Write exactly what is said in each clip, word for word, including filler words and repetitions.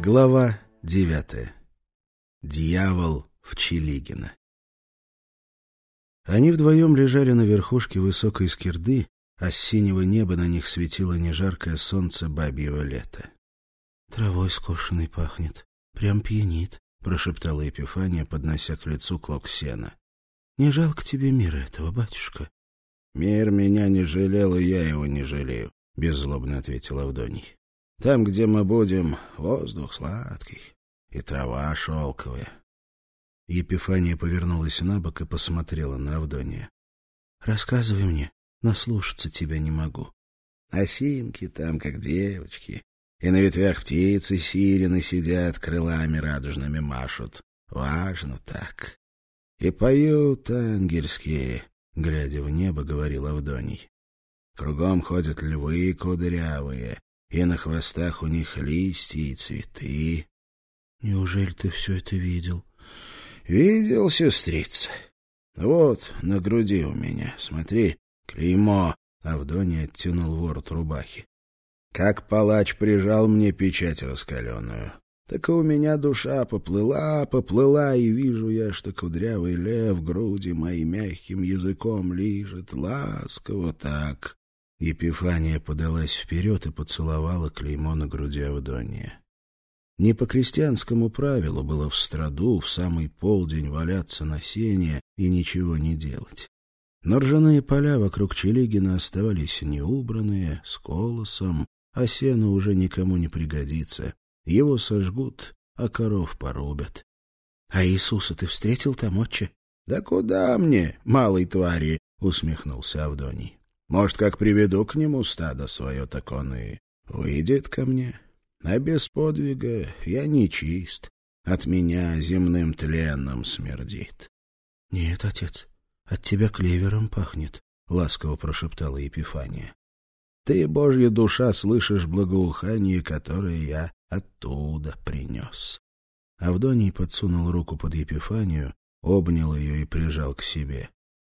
Глава девятая. Дьявол в Чилигино. Они вдвоем лежали на верхушке высокой скирды, а с синего неба на них светило нежаркое солнце бабьего лета. — Травой скошенной пахнет, прям пьянит, — прошептала Епифания, поднося к лицу клок сена. — Не жалко тебе мира этого, батюшка? — Мир меня не жалел, и я его не жалею, — беззлобно ответил Авдоний. — Там, где мы будем, воздух сладкий и трава шелковая. Епифания повернулась на бок и посмотрела на Авдония. — Рассказывай мне, наслушаться тебя не могу. Осинки там, как девочки, и на ветвях птицы сирены сидят, крылами радужными машут. Важно так. И поют ангельские, глядя в небо, говорил Авдоний. Кругом ходят львы кудрявые, и на хвостах у них листья и цветы. — Неужели ты все это видел? — Видел, сестрица. Вот на груди у меня, смотри, клеймо. Авдоний оттянул ворот рубахи. Как палач прижал мне печать раскаленную, так и у меня душа поплыла, поплыла, и вижу я, что кудрявый лев груди мои мягким языком лижет, ласково так. Епифания подалась вперед и поцеловала клеймо на груди Авдония. Не по крестьянскому правилу было в страду в самый полдень валяться на сене и ничего не делать. Но ржаные поля вокруг Чилигина оставались неубранные, с колосом, а сено уже никому не пригодится. Его сожгут, а коров порубят. — А Иисуса ты встретил там, отче? — Да куда мне, малой твари? — усмехнулся Авдоний. — Может, как приведу к нему стадо свое, так он и выйдет ко мне. А без подвига я нечист, от меня земным тленом смердит. — Нет, отец, от тебя клевером пахнет, — ласково прошептала Епифания. — Ты, Божья душа, слышишь благоухание, которое я оттуда принес. Авдоний подсунул руку под Епифанию, обнял ее и прижал к себе.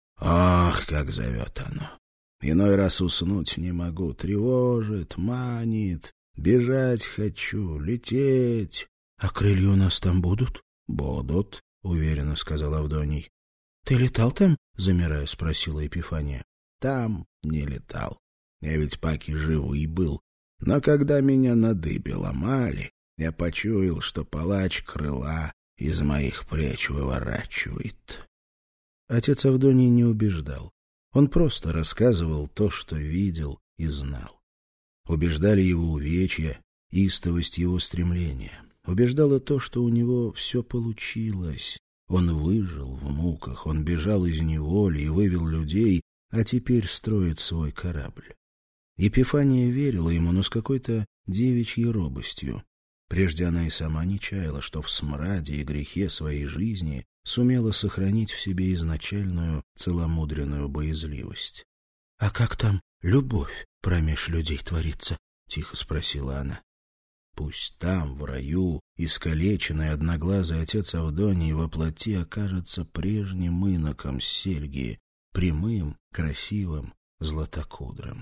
Ах, как зовет оно! Иной раз уснуть не могу, тревожит, манит. Бежать хочу, лететь. — А крылья у нас там будут? — Будут, — уверенно сказал Авдоний. — Ты летал там? — замирая спросила Епифания. — Там не летал. Я ведь паки живый был. Но когда меня на дыбе ломали, я почуял, что палач крыла из моих плеч выворачивает. Отец Авдоний не убеждал. Он просто рассказывал то, что видел и знал. Убеждали его увечья, истовость его стремления. Убеждало то, что у него все получилось. Он выжил в муках, он бежал из неволи и вывел людей, а теперь строит свой корабль. Епифания верила ему, но с какой-то девичьей робостью. Прежде она и сама не чаяла, что в смраде и грехе своей жизни сумела сохранить в себе изначальную целомудренную боязливость. — А как там любовь промеж людей творится? — тихо спросила она. Пусть там, в раю, искалеченный одноглазый отец Авдоний во плоти окажется прежним иноком Сельгии, прямым, красивым, златокудрым.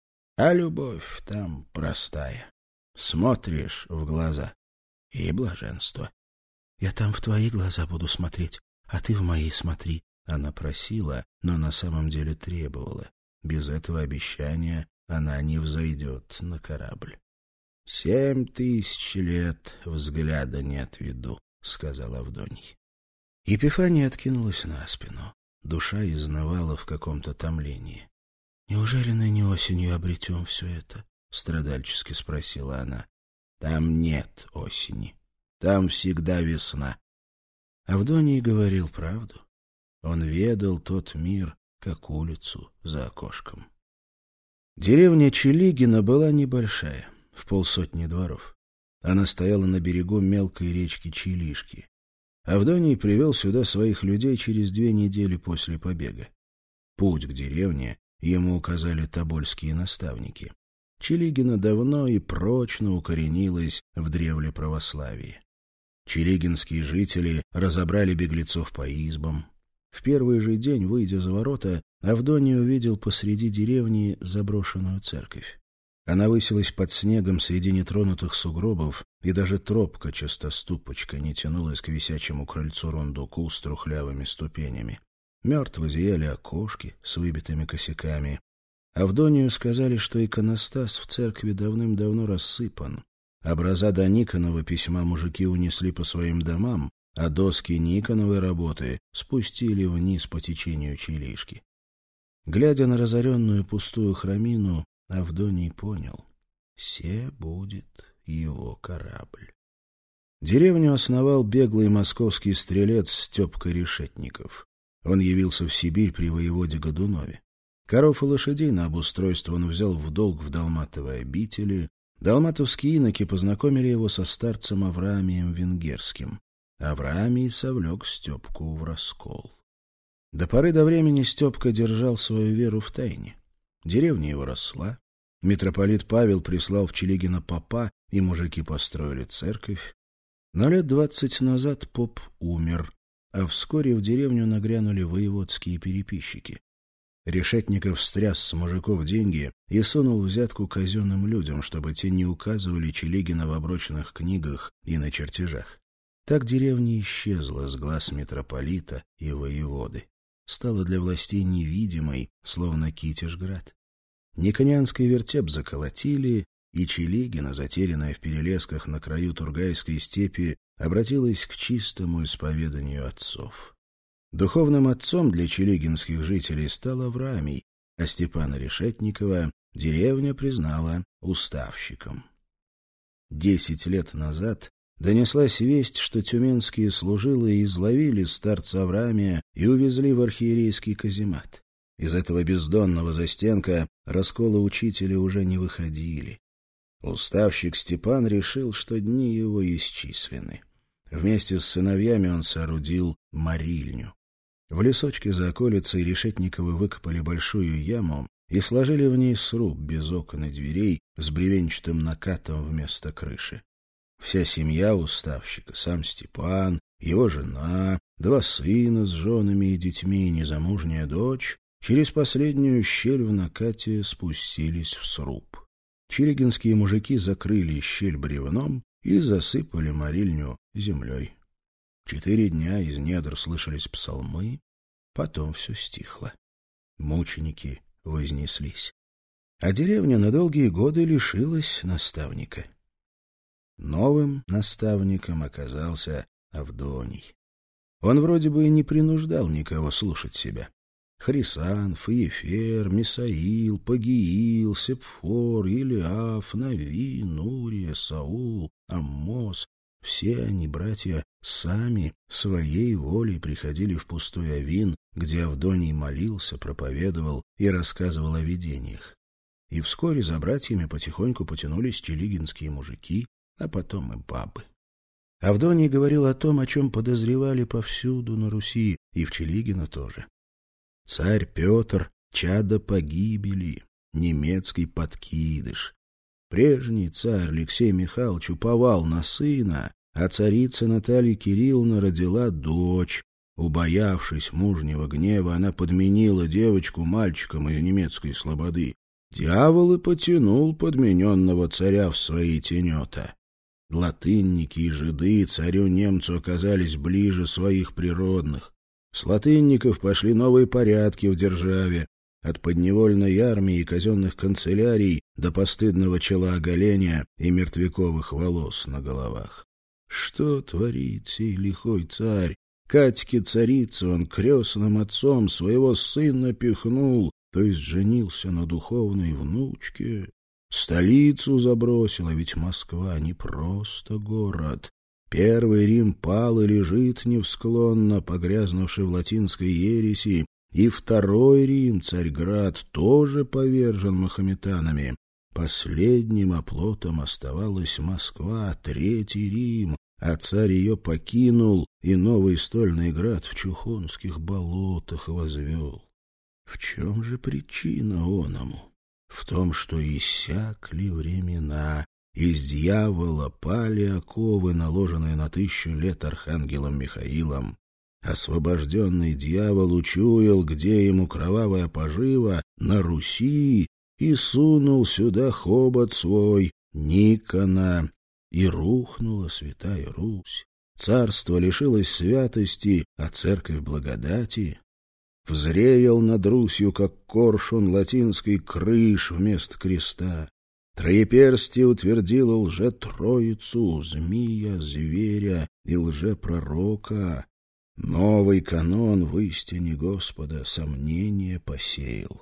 А любовь там простая. Смотришь в глаза — и блаженство. — Я там в твои глаза буду смотреть, а ты в мои смотри. Она просила, но на самом деле требовала. Без этого обещания она не взойдет на корабль. — Семь тысяч лет взгляда не отведу, — сказал Авдоний. Епифания откинулась на спину. Душа изнывала в каком-то томлении. — Неужели ныне осенью обретем все это? — страдальчески спросила она. — Там нет осени. Там всегда весна. Авдоний говорил правду. Он ведал тот мир, как улицу за окошком. Деревня Чилигино была небольшая, в полсотни дворов. Она стояла на берегу мелкой речки Чилишки. Авдоний привел сюда своих людей через две недели после побега. Путь к деревне ему указали тобольские наставники. Чилигино давно и прочно укоренилось в древле православии. Чилигинские жители разобрали беглецов по избам. В первый же день, выйдя за ворота, Авдоний увидел посреди деревни заброшенную церковь. Она высилась под снегом среди нетронутых сугробов, и даже тропка-частоступочка не тянулась к висячему крыльцу рундуку с трухлявыми ступенями. Мертво зияли окошки с выбитыми косяками. Авдонию сказали, что иконостас в церкви давным-давно рассыпан. Образа до Никонова письма мужики унесли по своим домам, а доски Никоновой работы спустили вниз по течению Чилишки. Глядя на разоренную пустую храмину, Авдоний понял — се будет его корабль. Деревню основал беглый московский стрелец Степка Решетников. Он явился в Сибирь при воеводе Годунове. Коров и лошадей на обустройство он взял в долг в Далматовой обители. Далматовские иноки познакомили его со старцем Авраамием Венгерским. Авраамий совлек Степку в раскол. До поры до времени Степка держал свою веру в тайне. Деревня его росла. Митрополит Павел прислал в Чилигино попа, и мужики построили церковь. Но лет двадцать назад поп умер, а вскоре в деревню нагрянули воеводские переписчики. Решетников стряс с мужиков деньги и сунул взятку казенным людям, чтобы те не указывали Чилигина в оброчных книгах и на чертежах. Так деревня исчезла с глаз митрополита и воеводы. Стала для властей невидимой, словно Китежград. Никонянский вертеп заколотили, и Чилигина, затерянная в перелесках на краю Тургайской степи, обратилась к чистому исповеданию отцов. Духовным отцом для чилигинских жителей стал Авраамий, а Степана Решетникова деревня признала уставщиком. Десять лет назад донеслась весть, что тюменские служилые изловили старца Авраамия и увезли в архиерейский каземат. Из этого бездонного застенка расколы учителя уже не выходили. Уставщик Степан решил, что дни его исчислены. Вместе с сыновьями он соорудил молильню. В лесочке за околицей Решетниковы выкопали большую яму и сложили в ней сруб без окон и дверей с бревенчатым накатом вместо крыши. Вся семья уставщика, сам Степан, его жена, два сына с женами и детьми и незамужняя дочь через последнюю щель в накате спустились в сруб. Чилигинские мужики закрыли щель бревном и засыпали молильню землей. Четыре дня из недр слышались псалмы, потом все стихло. Мученики вознеслись. А деревня на долгие годы лишилась наставника. Новым наставником оказался Авдоний. Он вроде бы и не принуждал никого слушать себя. Хрисанф, Иефер, Мисаил, Пагиил, Сепфор, Илиаф, Навин, Нурия, Саул, Аммос — все они, братья, сами своей волей приходили в пустой Авин, где Авдоний молился, проповедовал и рассказывал о видениях. И вскоре за братьями потихоньку потянулись чилигинские мужики, а потом и бабы. Авдоний говорил о том, о чем подозревали повсюду на Руси, и в Чилигино тоже. Царь Петр — чадо погибели, немецкий подкидыш. Прежний царь Алексей Михайлович уповал на сына, а царица Наталья Кирилловна родила дочь. Убоявшись мужнего гнева, она подменила девочку мальчиком из немецкой слободы. Дьявол и потянул подмененного царя в свои тенета. Латынники и жиды царю-немцу оказались ближе своих природных. С латынников пошли новые порядки в державе, от подневольной армии и казенных канцелярий до постыдного челооголения и мертвяковых волос на головах. Что творит сей лихой царь? Катьке царице он крестным отцом своего сына пихнул, то есть женился на духовной внучке. Столицу забросила, ведь Москва не просто город. Первый Рим пал и лежит невсклонно, погрязнувший в латинской ереси, и второй Рим, Царьград, тоже повержен махометанами. Последним оплотом оставалась Москва, третий Рим, а царь ее покинул и новый стольный град в Чухонских болотах возвел. В чем же причина оному? В том, что иссякли времена, из дьявола пали оковы, наложенные на тысячу лет архангелом Михаилом. Освобожденный дьявол учуял, где ему кровавая пожива, на Руси, и сунул сюда хобот свой, Никона, и рухнула святая Русь. Царство лишилось святости, а церковь благодати. Взреял над Русью, как коршун латинской крыш вместо креста. Троеперстие утвердило лже-троицу, змея, зверя и лже-пророка. Новый канон в истине Господа сомнение посеял.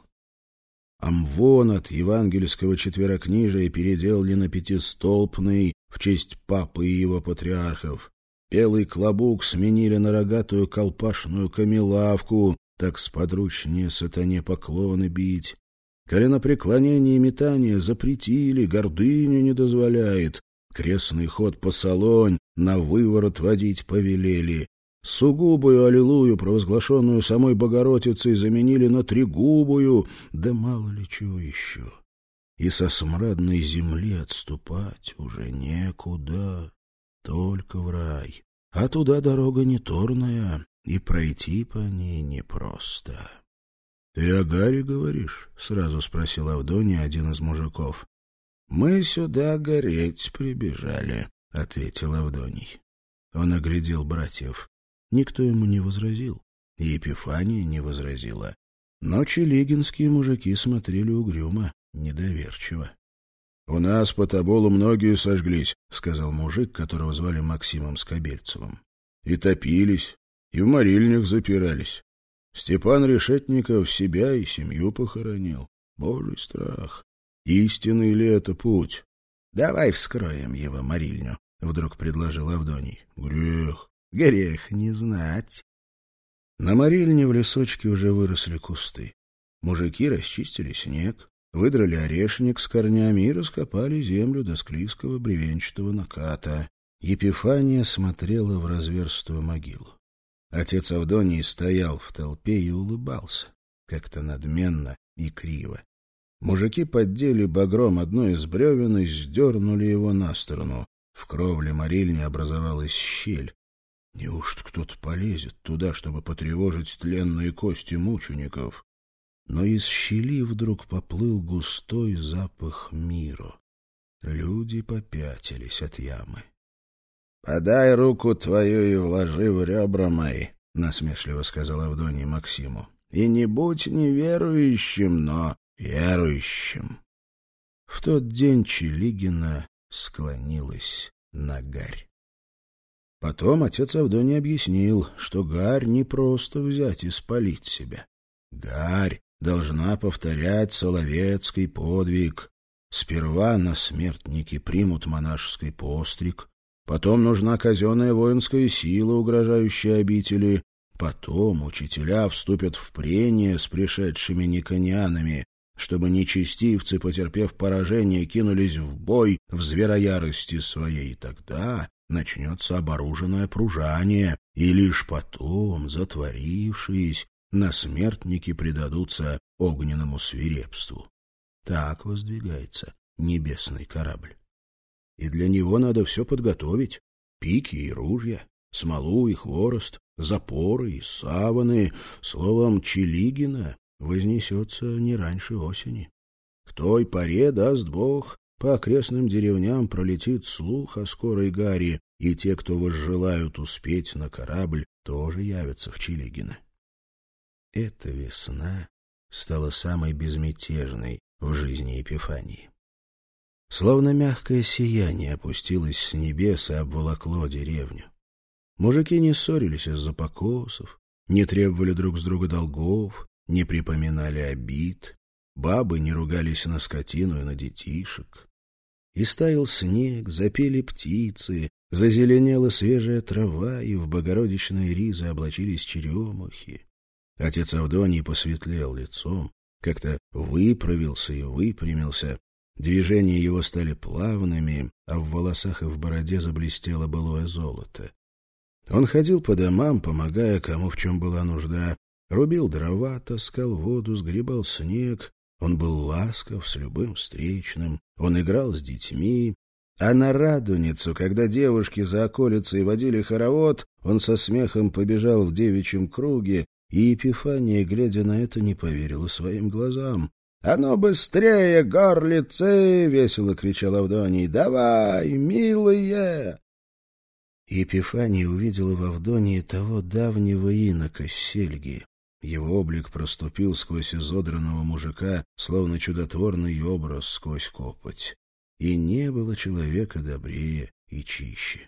Амвон от евангельского четверокнижия переделали на пятистолпный в честь папы и его патриархов. Белый клобук сменили на рогатую колпашную камелавку, так сподручнее сатане поклоны бить. Коленопреклонение и метание запретили, гордыня не дозволяет. Крестный ход по Солонь на выворот водить повелели. Сугубую аллилуйю, провозглашенную самой Богородицей, заменили на тригубую, да мало ли чего еще. И со смрадной земли отступать уже некуда, только в рай. А туда дорога не торная, и пройти по ней непросто. — Ты о Гаре говоришь? — сразу спросил Авдония, один из мужиков. — Мы сюда гореть прибежали, — ответил Авдоний. Он оглядел братьев. Никто ему не возразил, и Епифания не возразила. Но челигинские мужики смотрели угрюмо, недоверчиво. — У нас по Тоболу многие сожглись, — сказал мужик, которого звали Максимом Скобельцевым. — И топились, и в морильнях запирались. Степан Решетников себя и семью похоронил. Божий страх! Истинный ли это путь? — Давай вскроем его морильню, — вдруг предложил Авдоний. — Грех. — Грех не знать. На морильне в лесочке уже выросли кусты. Мужики расчистили снег, выдрали орешник с корнями и раскопали землю до склизкого бревенчатого наката. Епифания смотрела в разверстую могилу. Отец Авдоний стоял в толпе и улыбался, как-то надменно и криво. Мужики поддели багром одно из бревен и сдернули его на сторону. В кровле морильни образовалась щель. Неужто кто-то полезет туда, чтобы потревожить тленные кости мучеников? Но из щели вдруг поплыл густой запах мира. Люди попятились от ямы. — Подай руку твою и вложи в ребра мои, — насмешливо сказал Авдоний Максиму. — И не будь неверующим, но верующим. В тот день Челигина склонилась на гарь. Потом отец Авдоний объяснил, что гарь не просто взять и спалить себя. Гарь должна повторять соловецкий подвиг. Сперва на смертники примут монашеский постриг, потом нужна казенная воинская сила, угрожающая обители, потом учителя вступят в прение с пришедшими никонианами, чтобы нечестивцы, потерпев поражение, кинулись в бой в звероярости своей, и тогда начнется оборуженное пружание, и лишь потом, затворившись, насмертники предадутся огненному свирепству. Так воздвигается небесный корабль. И для него надо все подготовить: пики и ружья, смолу и хворост, запоры и саваны. Словом, Челигина вознесется не раньше осени. К той поре, даст Бог, по окрестным деревням пролетит слух о скорой гаре, и те, кто возжелают успеть на корабль, тоже явятся в Челигино. Эта весна стала самой безмятежной в жизни Епифании. Словно мягкое сияние опустилось с небес и обволокло деревню. Мужики не ссорились из-за покосов, не требовали друг с друга долгов, не припоминали обид, бабы не ругались на скотину и на детишек. И стаял снег, запели птицы, зазеленела свежая трава, и в богородичные ризы облачились черемухи. Отец Авдоний посветлел лицом, как-то выправился и выпрямился. Движения его стали плавными, а в волосах и в бороде заблестело былое золото. Он ходил по домам, помогая кому в чем была нужда, рубил дрова, таскал воду, сгребал снег. Он был ласков с любым встречным, он играл с детьми. А на Радуницу, когда девушки за околицей водили хоровод, он со смехом побежал в девичьем круге, и Епифания, глядя на это, не поверила своим глазам. «А ну быстрее, горлицы!» — весело кричал Авдоний. «Давай, милые!» Епифания увидела в Авдонии того давнего инока Сельги. Его облик проступил сквозь изодранного мужика, словно чудотворный образ сквозь копоть. И не было человека добрее и чище.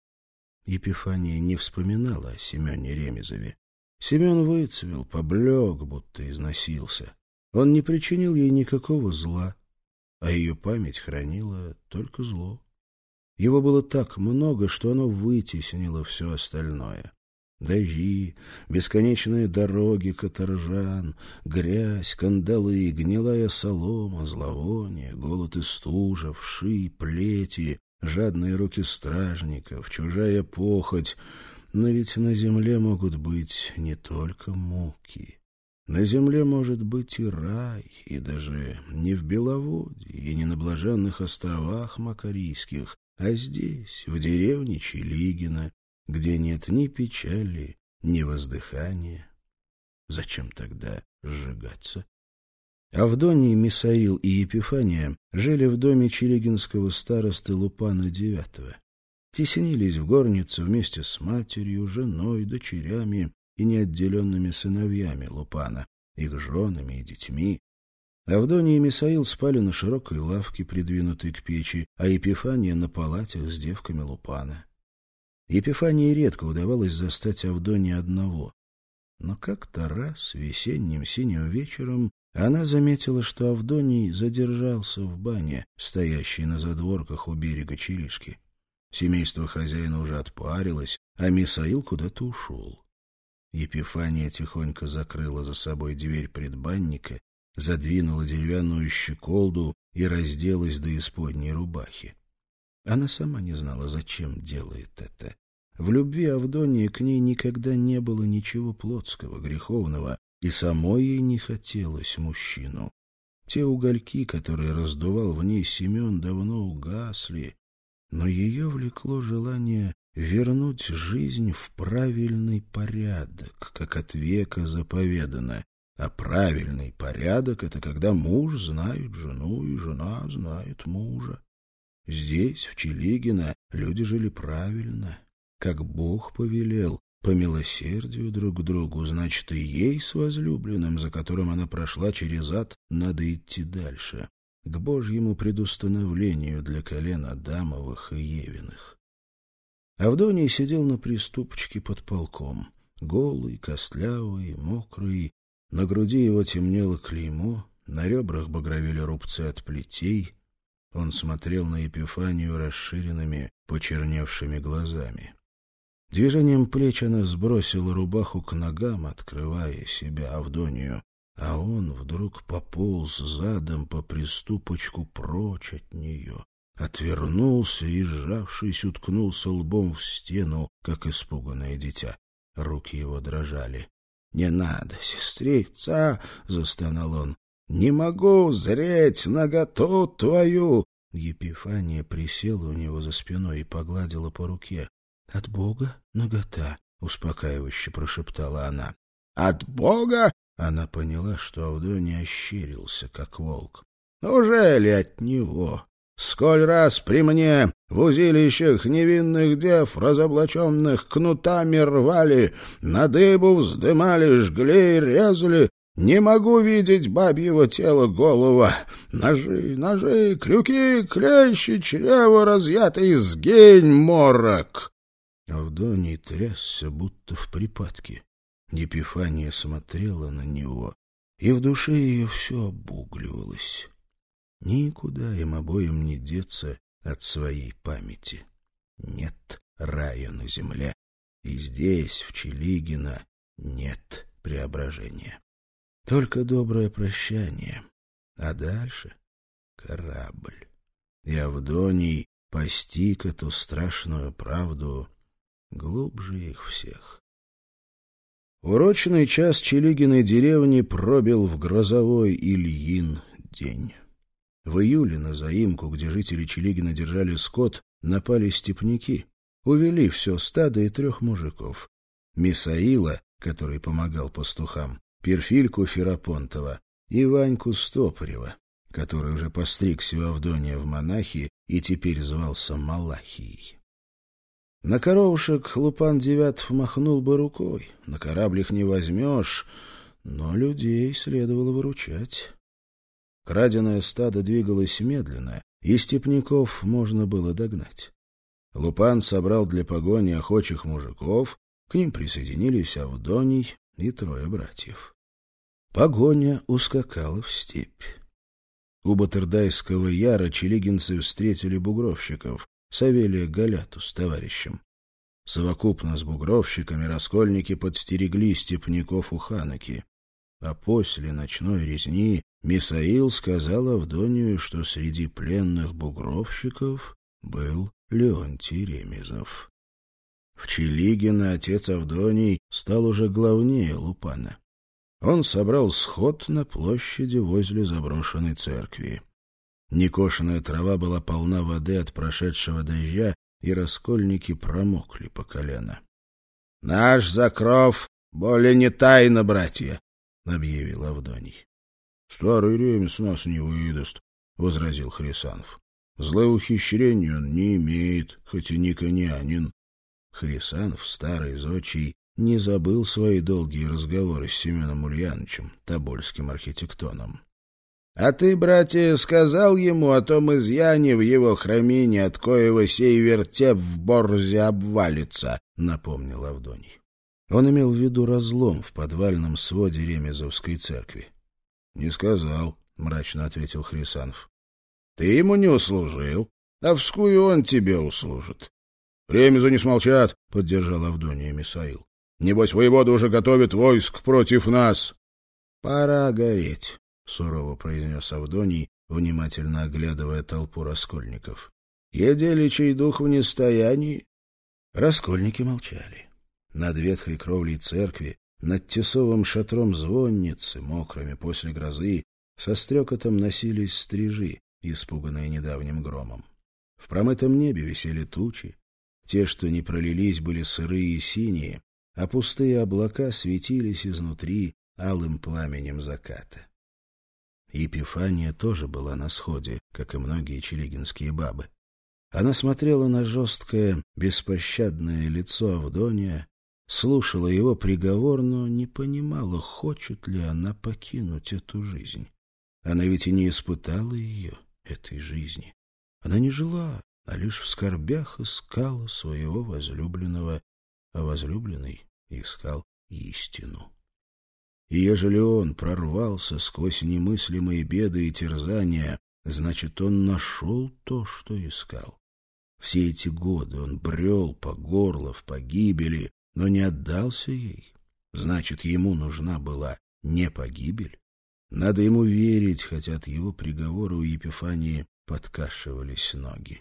Епифания не вспоминала о Семене Ремезове. Семен выцвел, поблек, будто износился. Он не причинил ей никакого зла, а ее память хранила только зло. Его было так много, что оно вытеснило все остальное. Дожди, бесконечные дороги каторжан, грязь, кандалы, гнилая солома, зловоние, голод и стужа, вши, плети, жадные руки стражников, чужая похоть. Но ведь на земле могут быть не только муки. На земле может быть и рай, и даже не в Беловодье, и не на блаженных островах Макарийских, а здесь, в деревне Чилигина, где нет ни печали, ни воздыхания. Зачем тогда сжигаться? Авдоний, Мисаил и Епифания жили в доме чилигинского старосты Лупана девятого. Теснились в горнице вместе с матерью, женой, дочерями и неотделенными сыновьями Лупана, их женами и детьми. Авдоний и Мисаил спали на широкой лавке, придвинутой к печи, а Епифания на палатях с девками Лупана. Епифании редко удавалось застать Авдония одного. Но как-то раз, весенним синим вечером, она заметила, что Авдоний задержался в бане, стоящей на задворках у берега Чилишки. Семейство хозяина уже отпарилось, а Мисаил куда-то ушел. Епифания тихонько закрыла за собой дверь предбанника, задвинула деревянную щеколду и разделась до исподней рубахи. Она сама не знала, зачем делает это. В любви Авдонии к ней никогда не было ничего плотского, греховного, и самой ей не хотелось мужчину. Те угольки, которые раздувал в ней Семен, давно угасли, но ее влекло желание вернуть жизнь в правильный порядок, как от века заповедано. А правильный порядок — это когда муж знает жену, и жена знает мужа. Здесь, в Чилигино, люди жили правильно, как Бог повелел, по милосердию друг к другу, значит, и ей с возлюбленным, за которым она прошла через ад, надо идти дальше, к Божьему предустановлению для колен Адамовых и Евиных. Авдоний сидел на приступочке под полком, голый, костлявый, мокрый, на груди его темнело клеймо, на ребрах багровели рубцы от плетей. Он смотрел на Епифанию расширенными, почерневшими глазами. Движением плеч она сбросила рубаху к ногам, открывая себя, Авдонию, а он вдруг пополз задом по приступочку прочь от нее, отвернулся и, сжавшись, уткнулся лбом в стену, как испуганное дитя. Руки его дрожали. — Не надо, сестрица! — застонал он. — Не могу зреть наготу твою! Епифания присела у него за спиной и погладила по руке. — От Бога нагота, — успокаивающе прошептала она. — От Бога? Она поняла, что Авдоний ощерился, как волк. — Ужели от него? Сколь раз при мне в узилищах невинных дев, разоблаченных кнутами рвали, на дыбу вздымали, жгли и резали, не могу видеть бабьего тела голова. Ножи, ножи, крюки, клещи, чрево разъятый, сгинь, морок! Авдоний трясся, будто в припадке. Епифания смотрела на него, и в душе ее все обугливалось. Никуда им обоим не деться от своей памяти. Нет рая на земле, и здесь, в Чилигино, нет преображения. Только доброе прощание, а дальше — корабль. И Авдоний постиг эту страшную правду глубже их всех. Урочный час Чилигиной деревни пробил в грозовой Ильин день. В июле на заимку, где жители Чилигина держали скот, напали степняки, увели все стадо и трех мужиков. Мисаила, который помогал пастухам, Перфильку Ферапонтова, и Ваньку Стопорева, который уже постригся у Авдония в монахи и теперь звался Малахией. На коровушек Лупан Девятов махнул бы рукой, на корабль их не возьмешь, но людей следовало выручать. Краденое стадо двигалось медленно, и степняков можно было догнать. Лупан собрал для погони охочих мужиков, к ним присоединились Авдоний и трое братьев. Погоня ускакала в степь. У Батырдайского яра челигинцы встретили бугровщиков, Савелия Галяту с товарищем. Совокупно с бугровщиками раскольники подстерегли степняков у Ханаки. А после ночной резни Мисаил сказал Авдонию, что среди пленных бугровщиков был Леонтий Ремезов. В Челигино отец Авдоний стал уже главнее Лупана. Он собрал сход на площади возле заброшенной церкви. Некошенная трава была полна воды от прошедшего дождя, и раскольники промокли по колено. — Наш закров более не тайна, братья, — объявил Авдоний. — Старый ремес нас не выдаст, — возразил Хрисанов. — Злоухищрений он не имеет, хоть и не конянин. Хрисанов, старый зодчий, не забыл свои долгие разговоры с Семеном Ульяновичем, тобольским архитектоном. — А ты, братья, сказал ему о том изъяне в его храмине, от коего сей вертеп в борзе обвалится, — напомнил Авдоний. Он имел в виду разлом в подвальном своде Ремезовской церкви. — Не сказал, — мрачно ответил Хрисанов. — Ты ему не услужил, а вскую он тебе услужит. — Ремезы не смолчат, — поддержал Авдония Мисаил. — Небось, воевода уже готовит войск против нас. — Пора гореть, — сурово произнес Авдоний, внимательно оглядывая толпу раскольников. — Еделичий дух в нестоянии. Раскольники молчали. Над ветхой кровлей церкви, над тесовым шатром звонницы, мокрыми после грозы, со стрекотом носились стрижи, испуганные недавним громом. В промытом небе висели тучи. Те, что не пролились, были сырые и синие, а пустые облака светились изнутри алым пламенем заката. Епифания тоже была на сходе, как и многие челигинские бабы. Она смотрела на жесткое, беспощадное лицо Авдония, слушала его приговор, но не понимала, хочет ли она покинуть эту жизнь. Она ведь и не испытала ее, этой жизни. Она не жила, а лишь в скорбях искала своего возлюбленного, а возлюбленный искал истину. И ежели он прорвался сквозь немыслимые беды и терзания, значит, он нашел то, что искал. Все эти годы он брел по горло в погибели, но не отдался ей. Значит, ему нужна была не погибель. Надо ему верить, хотя от его приговора у Епифании подкашивались ноги.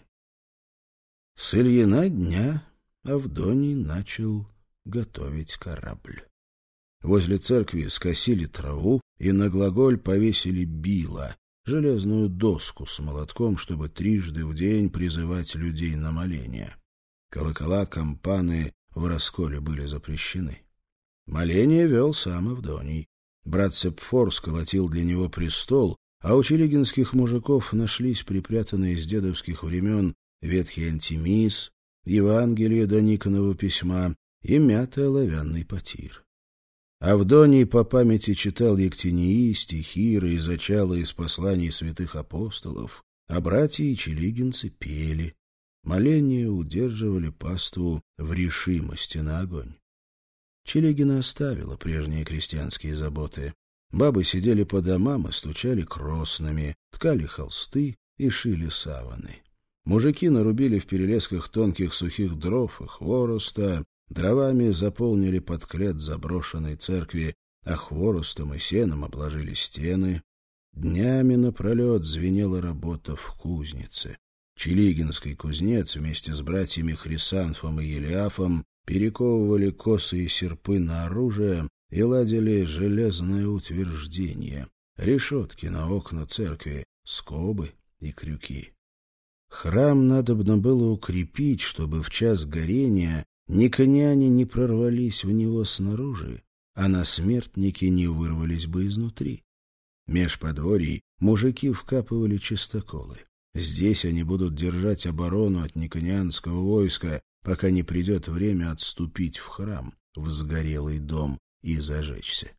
С Ильина дня Авдоний начал готовить корабль. Возле церкви скосили траву и на глаголь повесили била, железную доску с молотком, чтобы трижды в день призывать людей на моление. Колокола, кампаны в расколе были запрещены. Моление вел сам Авдоний. Брат Сепфор сколотил для него престол, а у челигинских мужиков нашлись припрятанные с дедовских времен ветхий антимис, Евангелие до Никонова письма и мятый оловянный потир. Авдоний по памяти читал Ектинии, стихиры и зачала из посланий святых апостолов, а братья и челигинцы пели. Моления удерживали паству в решимости на огонь. Челигина оставила прежние крестьянские заботы. Бабы сидели по домам и стучали кроснами, ткали холсты и шили саваны. Мужики нарубили в перелесках тонких сухих дров и хвороста, дровами заполнили подклет заброшенной церкви, а хворостом и сеном обложили стены. Днями напролет звенела работа в кузнице. Челигинский кузнец вместе с братьями Хрисанфом и Елиафом перековывали косы и серпы на оружие и ладили железное утверждение, решетки на окна церкви, скобы и крюки. Храм надобно было укрепить, чтобы в час горения никоняне не прорвались в него снаружи, а насмертники не вырвались бы изнутри. Меж подворий мужики вкапывали чистоколы. Здесь они будут держать оборону от никонианского войска, пока не придет время отступить в храм, в сгорелый дом, и зажечься.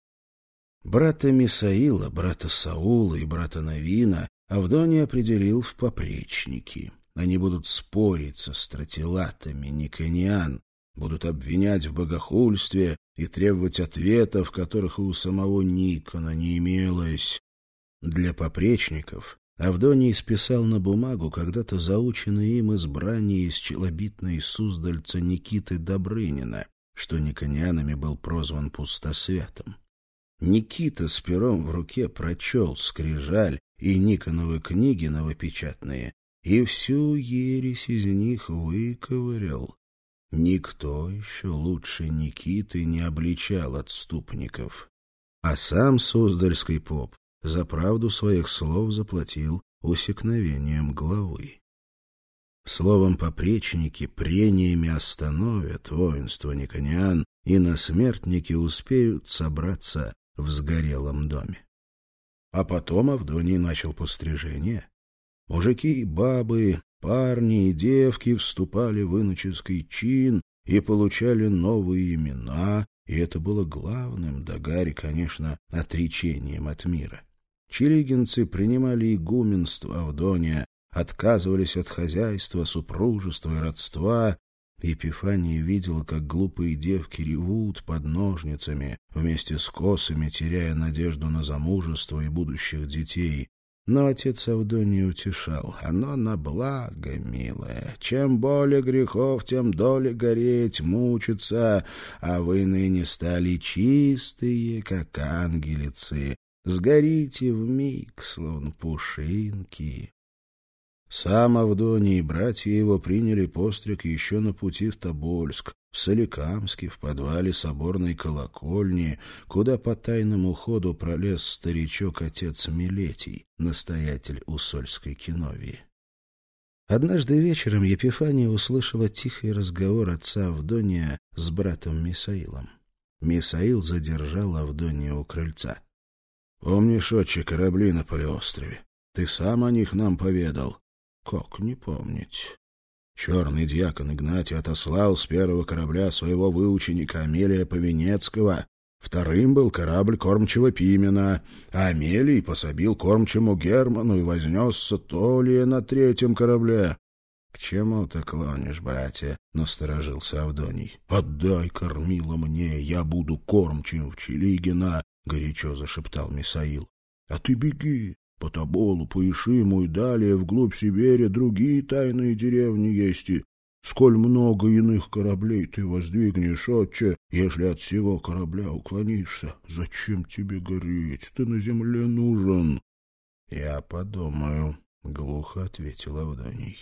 Брата Мисаила, брата Саула и брата Навина Авдоний определил в попречники. Они будут спорить со стратилатами никониан, будут обвинять в богохульстве и требовать ответов, которых и у самого Никона не имелось. Для попречников Авдоний списал на бумагу когда-то заученное им избрание из челобитной суздальца Никиты Добрынина, что никонианами был прозван пустосвятым. Никита с пером в руке прочел скрижаль и Никоновы книги новопечатные, и всю ересь из них выковырял. Никто еще лучше Никиты не обличал отступников. А сам суздальский поп за правду своих слов заплатил усекновением главы. Словом, попречники прениями остановят воинство никониан, и насмертники успеют собраться в сгорелом доме. А потом Авдоний начал пострижение. Мужики и бабы, парни и девки вступали в иноческий чин и получали новые имена, и это было главным, да Гарри, конечно, отречением от мира. Челигинцы принимали игуменство Авдония, отказывались от хозяйства, супружества и родства. Епифания видела, как глупые девки ревут под ножницами, вместе с косами теряя надежду на замужество и будущих детей. Но отец Авдоний утешал: оно на благо, милая. Чем более грехов, тем доле гореть, мучиться, а вы ныне стали чистые, как ангелицы. Сгорите вмиг, словно пушинки. Сам Авдоний и братья его приняли постриг еще на пути в Тобольск, в Соликамске, в подвале соборной колокольни, куда по тайному ходу пролез старичок-отец Милетий, настоятель Усольской киновии. Однажды вечером Епифания услышала тихий разговор отца Авдония с братом Мисаилом. Мисаил задержал Авдония у крыльца. — Помнишь, отче, корабли на полуострове? Ты сам о них нам поведал. — Как не помнить? Черный дьякон Игнатий отослал с первого корабля своего выученика Амелия Повенецкого. Вторым был корабль кормчего Пимена, а Амелий пособил кормчему Герману и вознесся Толия на третьем корабле. — К чему ты клонишь, братья? — насторожился Авдоний. — Отдай кормила мне, я буду кормчим в Челигина, — горячо зашептал Мисаил. — А ты беги. По Тоболу, по Ишиму и далее вглубь Сибири другие тайные деревни есть, и сколь много иных кораблей ты воздвигнешь, отче, если от всего корабля уклонишься. Зачем тебе гореть? Ты на земле нужен. — Я подумаю, — глухо ответил Авдоний.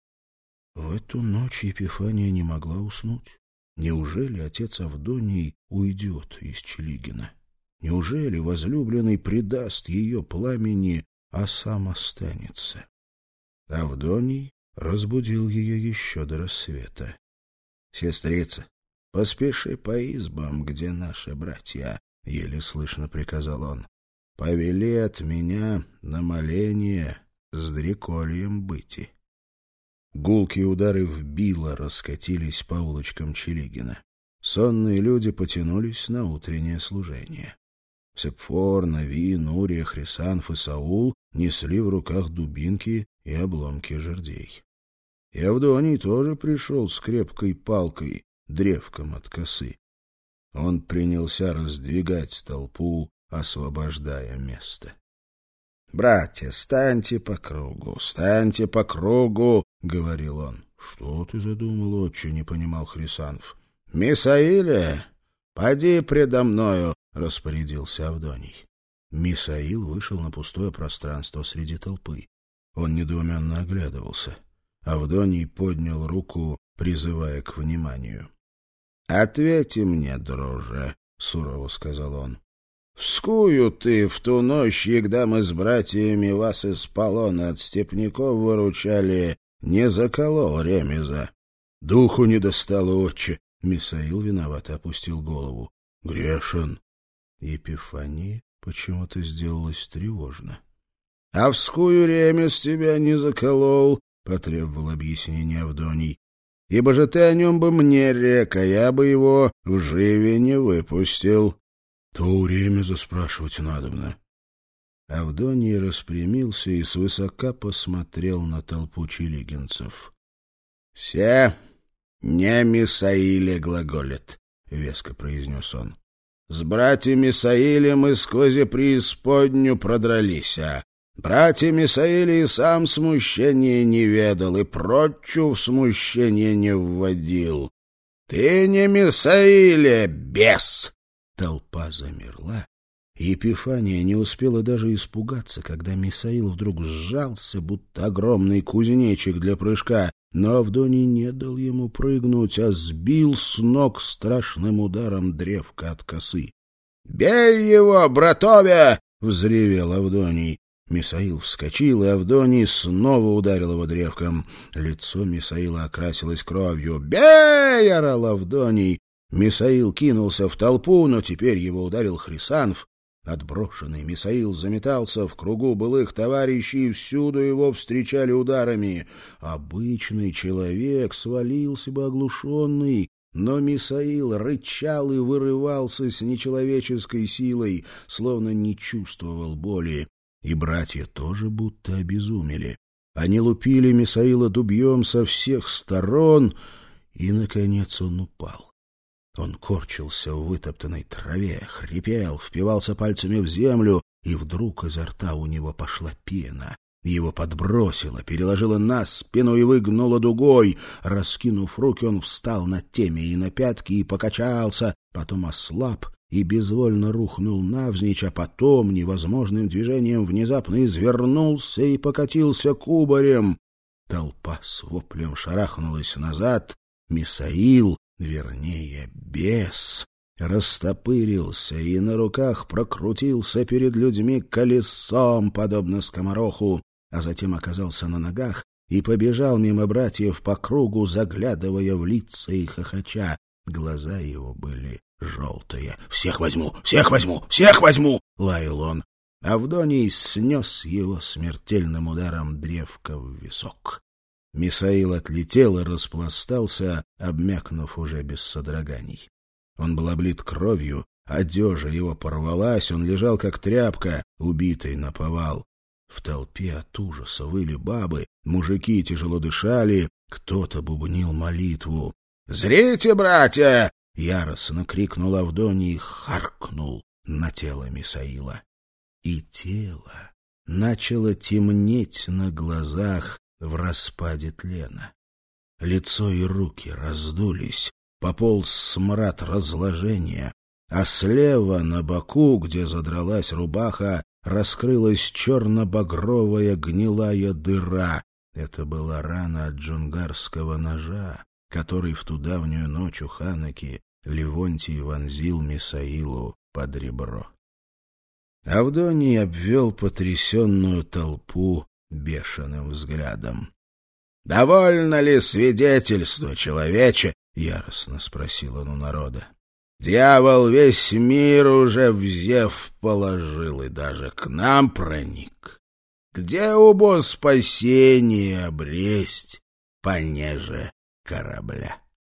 В эту ночь Епифания не могла уснуть. Неужели отец Авдоний уйдет из Челигина? Неужели возлюбленный предаст ее пламени, а сам останется? Авдоний разбудил ее еще до рассвета. — Сестрица, поспеши по избам, где наши братья, — еле слышно приказал он. — Повели от меня на моление с дрекольем быти. Гулкие удары в било раскатились по улочкам Челигина. Сонные люди потянулись на утреннее служение. Сепфор, Навин, Урия, Хрисанф и Саул несли в руках дубинки и обломки жердей. И Авдоний тоже пришел с крепкой палкой, древком от косы. Он принялся раздвигать толпу, освобождая место. — Братья, станьте по кругу, станьте по кругу, — говорил он. — Что ты задумал, отче? — не понимал Хрисанф. — Мисаиле, поди предо мною, — распорядился Авдоний. Мисаил вышел на пустое пространство среди толпы. Он недоуменно оглядывался. Авдоний поднял руку, призывая к вниманию. — Ответь мне, друже, — сурово сказал он. — Вскую ты в ту ночь, когда мы с братьями вас из полона от степняков выручали, не заколол ремеза? — Духу не достало, отче. Мисаил виновато опустил голову. — Грешен. Епифания Почему-то сделалось тревожно. — Овскую ремес тебя не заколол, — потребовал объяснение Авдоний. — Ибо же ты о нем бы мне рек, а я бы его в живе не выпустил. — То у ремеза спрашивать надобно. Авдоний распрямился и свысока посмотрел на толпу чилигинцев. — Се не Мисаиле глаголит, — веско произнес он. — С братьями Мисаиле мы сквозь преисподню продрались, а братья Мисаиле и сам смущения не ведал, и прочу в смущение не вводил. Ты не Мисаиле, бес! Толпа замерла. Епифания не успела даже испугаться, когда Мисаил вдруг сжался, будто огромный кузнечик для прыжка, но Авдоний не дал ему прыгнуть, а сбил с ног страшным ударом древка от косы. — Бей его, братове! — взревел Авдоний. Мисаил вскочил, и Авдоний снова ударил его древком. Лицо Мисаила окрасилось кровью. «Бей!» — орал Авдоний. Мисаил кинулся в толпу, но теперь его ударил Хрисанф. Отброшенный Мисаил заметался в кругу былых товарищей, и всюду его встречали ударами. Обычный человек свалился бы оглушенный, но Мисаил рычал и вырывался с нечеловеческой силой, словно не чувствовал боли. И братья тоже будто обезумели. Они лупили Мисаила дубьем со всех сторон, и, наконец, он упал. Он корчился в вытоптанной траве, хрипел, впивался пальцами в землю, и вдруг изо рта у него пошла пена. Его подбросило, переложило на спину и выгнуло дугой. Раскинув руки, он встал на теме и на пятки и покачался, потом ослаб и безвольно рухнул навзничь, а потом невозможным движением внезапно извернулся и покатился кубарем. Толпа с воплем шарахнулась назад. Мисаил, вернее, бес, растопырился и на руках прокрутился перед людьми колесом, подобно скомороху, а затем оказался на ногах и побежал мимо братьев по кругу, заглядывая в лица и хохоча. Глаза его были желтые. «Всех возьму! Всех возьму! Всех возьму!» — лаял он. Авдоний снес его смертельным ударом древка в висок. Мисаил отлетел и распластался, обмякнув уже без содроганий. Он был облит кровью, одежа его порвалась, он лежал как тряпка, убитый наповал. В толпе от ужаса выли бабы, мужики тяжело дышали, кто-то бубнил молитву. «Зрите, братья!» — яростно крикнул Авдоний и харкнул на тело Мисаила. И тело начало темнеть на глазах в распаде тлена. Лицо и руки раздулись, пополз смрад разложения, а слева на боку, где задралась рубаха, раскрылась черно-багровая гнилая дыра. Это была рана от джунгарского ножа, который в ту давнюю ночь у Ханаки Левонтий вонзил Мисаилу под ребро. Авдоний обвел потрясенную толпу бешеным взглядом. — Довольно ли свидетельство, человече? — яростно спросил он у народа. — Дьявол весь мир уже в зев положил и даже к нам проник. Где убо спасение обресть понеже корабля?